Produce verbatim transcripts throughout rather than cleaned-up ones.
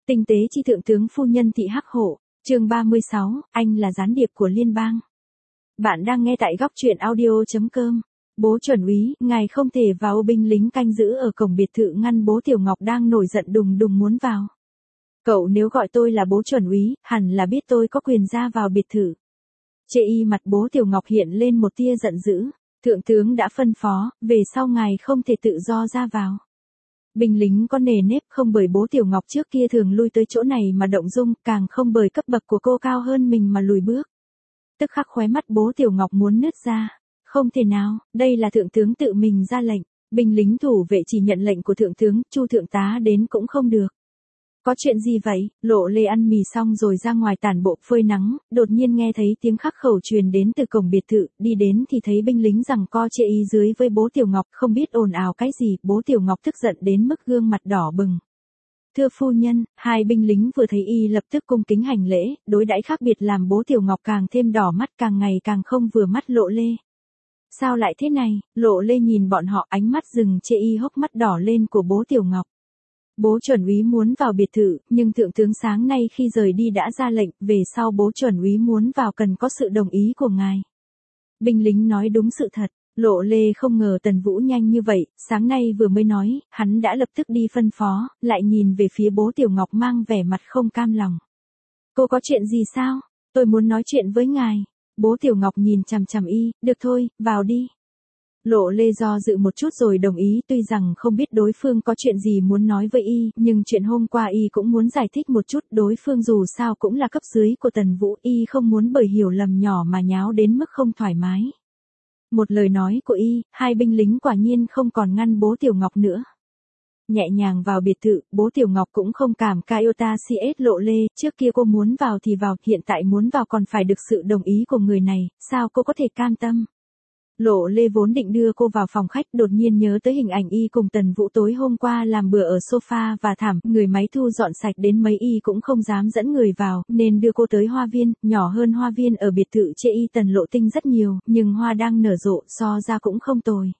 Tinh tế chi thượng tướng phu nhân Thị Hắc Hổ, chương ba mươi sáu, anh là gián điệp của liên bang. Bạn đang nghe tại góc truyện audio.com. Bố chuẩn úy, ngài không thể vào, binh lính canh giữ ở cổng biệt thự ngăn bố Tiểu Ngọc đang nổi giận đùng đùng muốn vào. Cậu nếu gọi tôi là bố chuẩn úy, hẳn là biết tôi có quyền ra vào biệt thự. Chê y mặt bố Tiểu Ngọc hiện lên một tia giận dữ. Thượng tướng đã phân phó, về sau ngài không thể tự do ra vào. Binh lính có nề nếp, không bởi bố Tiểu Ngọc trước kia thường lui tới chỗ này mà động dung, càng không bởi cấp bậc của cô cao hơn mình mà lùi bước. Tức khắc khóe mắt bố Tiểu Ngọc muốn nứt ra. Không thể nào, đây là thượng tướng tự mình ra lệnh, binh lính thủ vệ chỉ nhận lệnh của thượng tướng, Chu thượng tá đến cũng không được. Có chuyện gì vậy? Lộ Lê ăn mì xong rồi ra ngoài tản bộ phơi nắng, đột nhiên nghe thấy tiếng khắc khẩu truyền đến từ cổng biệt thự, đi đến thì thấy binh lính giằng co chê y dưới với bố Tiểu Ngọc, không biết ồn ào cái gì, bố Tiểu Ngọc tức giận đến mức gương mặt đỏ bừng. Thưa phu nhân, hai binh lính vừa thấy y lập tức cung kính hành lễ, đối đãi khác biệt làm bố Tiểu Ngọc càng thêm đỏ mắt, càng ngày càng không vừa mắt Lộ Lê. Sao lại thế này? Lộ Lê nhìn bọn họ, ánh mắt dừng chê y hốc mắt đỏ lên của bố Tiểu Ngọc. Bố chuẩn úy muốn vào biệt thự, nhưng thượng tướng sáng nay khi rời đi đã ra lệnh, về sau bố chuẩn úy muốn vào cần có sự đồng ý của ngài. Binh lính nói đúng sự thật, Lộ Lê không ngờ Tần Vũ nhanh như vậy, sáng nay vừa mới nói, hắn đã lập tức đi phân phó, lại nhìn về phía bố Tiểu Ngọc mang vẻ mặt không cam lòng. Cô có chuyện gì sao? Tôi muốn nói chuyện với ngài. Bố Tiểu Ngọc nhìn chằm chằm y, được thôi, vào đi. Lộ Lê do dự một chút rồi đồng ý, tuy rằng không biết đối phương có chuyện gì muốn nói với y, nhưng chuyện hôm qua y cũng muốn giải thích một chút, đối phương dù sao cũng là cấp dưới của Tần Vũ, y không muốn bởi hiểu lầm nhỏ mà nháo đến mức không thoải mái. Một lời nói của y, hai binh lính quả nhiên không còn ngăn bố Tiểu Ngọc nữa. Nhẹ nhàng vào biệt thự, bố Tiểu Ngọc cũng không cảm Cayota xê ét Lộ Lê, trước kia cô muốn vào thì vào, hiện tại muốn vào còn phải được sự đồng ý của người này, sao cô có thể cam tâm? Lộ Lê vốn định đưa cô vào phòng khách, đột nhiên nhớ tới hình ảnh y cùng Tần Vũ tối hôm qua làm bữa ở sofa và thảm, người máy thu dọn sạch đến mấy y cũng không dám dẫn người vào, nên đưa cô tới hoa viên, nhỏ hơn hoa viên ở biệt thự chê y Tần Lộ Tinh rất nhiều, nhưng hoa đang nở rộ, so ra cũng không tồi.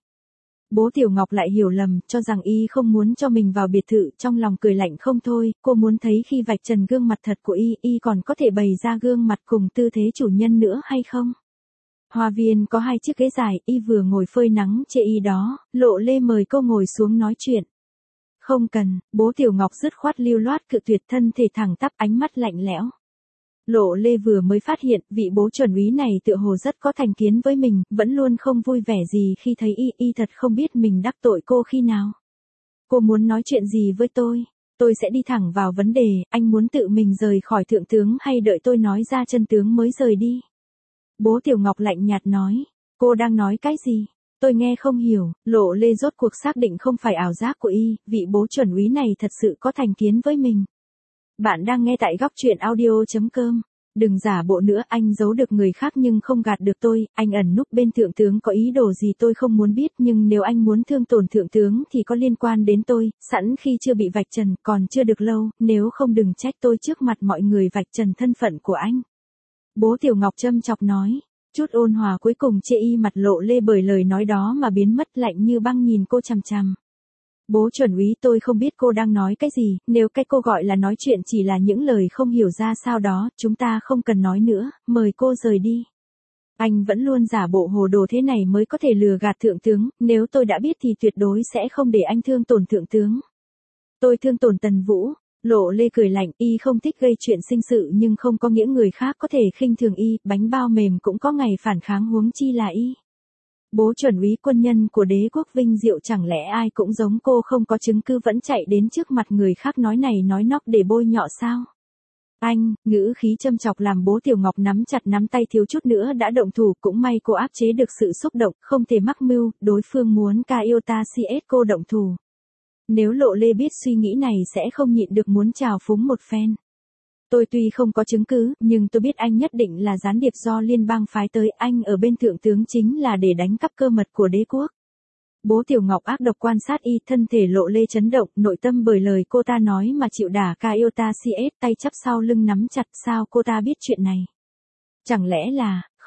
Bố Tiểu Ngọc lại hiểu lầm, cho rằng y không muốn cho mình vào biệt thự, trong lòng cười lạnh không thôi, cô muốn thấy khi vạch trần gương mặt thật của y, y còn có thể bày ra gương mặt cùng tư thế chủ nhân nữa hay không? Hoa viên có hai chiếc ghế dài, y vừa ngồi phơi nắng chê y đó, Lộ Lê mời cô ngồi xuống nói chuyện. Không cần, bố Tiểu Ngọc dứt khoát lưu loát cự tuyệt, thân thể thẳng tắp, ánh mắt lạnh lẽo. Lộ Lê vừa mới phát hiện, vị bố chuẩn úy này tựa hồ rất có thành kiến với mình, vẫn luôn không vui vẻ gì khi thấy y, y thật không biết mình đắc tội cô khi nào. Cô muốn nói chuyện gì với tôi? Tôi sẽ đi thẳng vào vấn đề, anh muốn tự mình rời khỏi thượng tướng hay đợi tôi nói ra chân tướng mới rời đi? Bố Tiểu Ngọc lạnh nhạt nói, cô đang nói cái gì? Tôi nghe không hiểu. Lộ Lê rốt cuộc xác định không phải ảo giác của y, vị bố chuẩn úy này thật sự có thành kiến với mình. Bạn đang nghe tại góc truyện audio.com. Đừng giả bộ nữa, anh giấu được người khác nhưng không gạt được tôi, anh ẩn núp bên thượng tướng có ý đồ gì tôi không muốn biết, nhưng nếu anh muốn thương tổn thượng tướng thì có liên quan đến tôi, sẵn khi chưa bị vạch trần, còn chưa được lâu, nếu không đừng trách tôi trước mặt mọi người vạch trần thân phận của anh. Bố Tiểu Ngọc châm chọc nói, chút ôn hòa cuối cùng chê y mặt Lộ Lê bởi lời nói đó mà biến mất, lạnh như băng nhìn cô chằm chằm. Bố chuẩn úy, tôi không biết cô đang nói cái gì, nếu cái cô gọi là nói chuyện chỉ là những lời không hiểu ra sao đó, chúng ta không cần nói nữa, mời cô rời đi. Anh vẫn luôn giả bộ hồ đồ thế này mới có thể lừa gạt thượng tướng, nếu tôi đã biết thì tuyệt đối sẽ không để anh thương tổn thượng tướng. Tôi thương tổn Tần Vũ. Lộ Lê cười lạnh, y không thích gây chuyện sinh sự nhưng không có nghĩa người khác có thể khinh thường y, bánh bao mềm cũng có ngày phản kháng, huống chi là y. Bố chuẩn úy, quân nhân của đế quốc vinh diệu, chẳng lẽ ai cũng giống cô, không có chứng cứ vẫn chạy đến trước mặt người khác nói này nói nóc để bôi nhọ sao? Anh, ngữ khí châm chọc làm bố Tiểu Ngọc nắm chặt nắm tay, thiếu chút nữa đã động thủ, cũng may cô áp chế được sự xúc động, không thể mắc mưu, đối phương muốn Cayota xê ét cô động thủ. Nếu Lộ Lê biết suy nghĩ này sẽ không nhịn được muốn trào phúng một phen. Tôi tuy không có chứng cứ, nhưng tôi biết anh nhất định là gián điệp do liên bang phái tới, anh ở bên thượng tướng chính là để đánh cắp cơ mật của đế quốc. Bố Tiểu Ngọc ác độc quan sát y, thân thể Lộ Lê chấn động, nội tâm bởi lời cô ta nói mà chịu đả. Cayota xê ét tay chắp sau lưng nắm chặt, sao cô ta biết chuyện này? Chẳng lẽ là,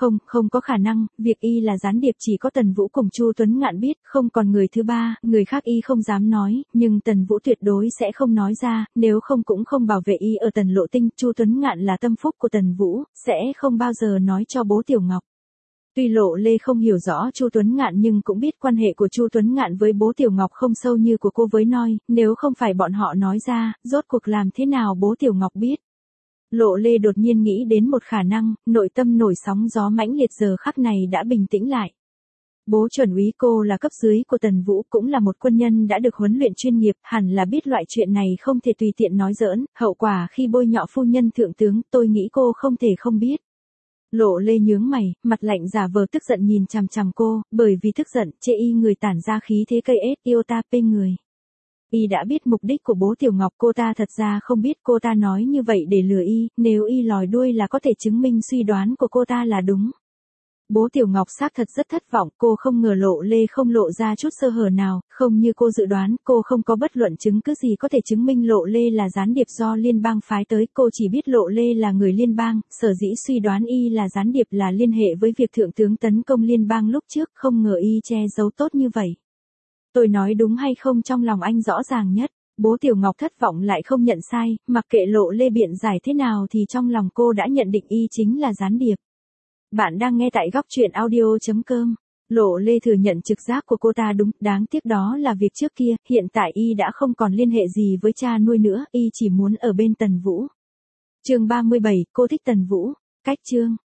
Không, không có khả năng, việc y là gián điệp chỉ có Tần Vũ cùng Chu Tuấn Ngạn biết, không còn người thứ ba, người khác y không dám nói, nhưng Tần Vũ tuyệt đối sẽ không nói ra, nếu không cũng không bảo vệ y ở Tần Lộ Tinh, Chu Tuấn Ngạn là tâm phúc của Tần Vũ, sẽ không bao giờ nói cho bố Tiểu Ngọc. Tuy Lộ Lê không hiểu rõ Chu Tuấn Ngạn nhưng cũng biết quan hệ của Chu Tuấn Ngạn với bố Tiểu Ngọc không sâu như của cô với Noi, nếu không phải bọn họ nói ra, rốt cuộc làm thế nào bố Tiểu Ngọc biết. Lộ Lê đột nhiên nghĩ đến một khả năng, nội tâm nổi sóng gió mãnh liệt giờ khắc này đã bình tĩnh lại. Bố chuẩn úy cô là cấp dưới của Tần Vũ, cũng là một quân nhân đã được huấn luyện chuyên nghiệp, hẳn là biết loại chuyện này không thể tùy tiện nói giỡn, hậu quả khi bôi nhọ phu nhân thượng tướng, tôi nghĩ cô không thể không biết. Lộ Lê nhướng mày, mặt lạnh giả vờ tức giận nhìn chằm chằm cô, bởi vì tức giận, chê y người tản ra khí thế cây ết yêu ta pê người. Y đã biết mục đích của bố Tiểu Ngọc, cô ta thật ra không biết cô ta nói như vậy để lừa y, nếu y lòi đuôi là có thể chứng minh suy đoán của cô ta là đúng. Bố Tiểu Ngọc xác thật rất thất vọng, cô không ngờ Lộ Lê không lộ ra chút sơ hở nào, không như cô dự đoán, cô không có bất luận chứng cứ gì có thể chứng minh Lộ Lê là gián điệp do liên bang phái tới, cô chỉ biết Lộ Lê là người liên bang, sở dĩ suy đoán y là gián điệp là liên hệ với việc thượng tướng tấn công liên bang lúc trước, không ngờ y che giấu tốt như vậy. Tôi nói đúng hay không trong lòng anh rõ ràng nhất, bố Tiểu Ngọc thất vọng lại không nhận sai, mặc kệ Lộ Lê biện giải thế nào thì trong lòng cô đã nhận định y chính là gián điệp. Bạn đang nghe tại góc truyện audio chấm com. Lộ Lê thừa nhận trực giác của cô ta đúng, đáng tiếc đó là việc trước kia, hiện tại y đã không còn liên hệ gì với cha nuôi nữa, y chỉ muốn ở bên Tần Vũ. Chương ba mươi bảy, cô thích Tần Vũ. Cách chương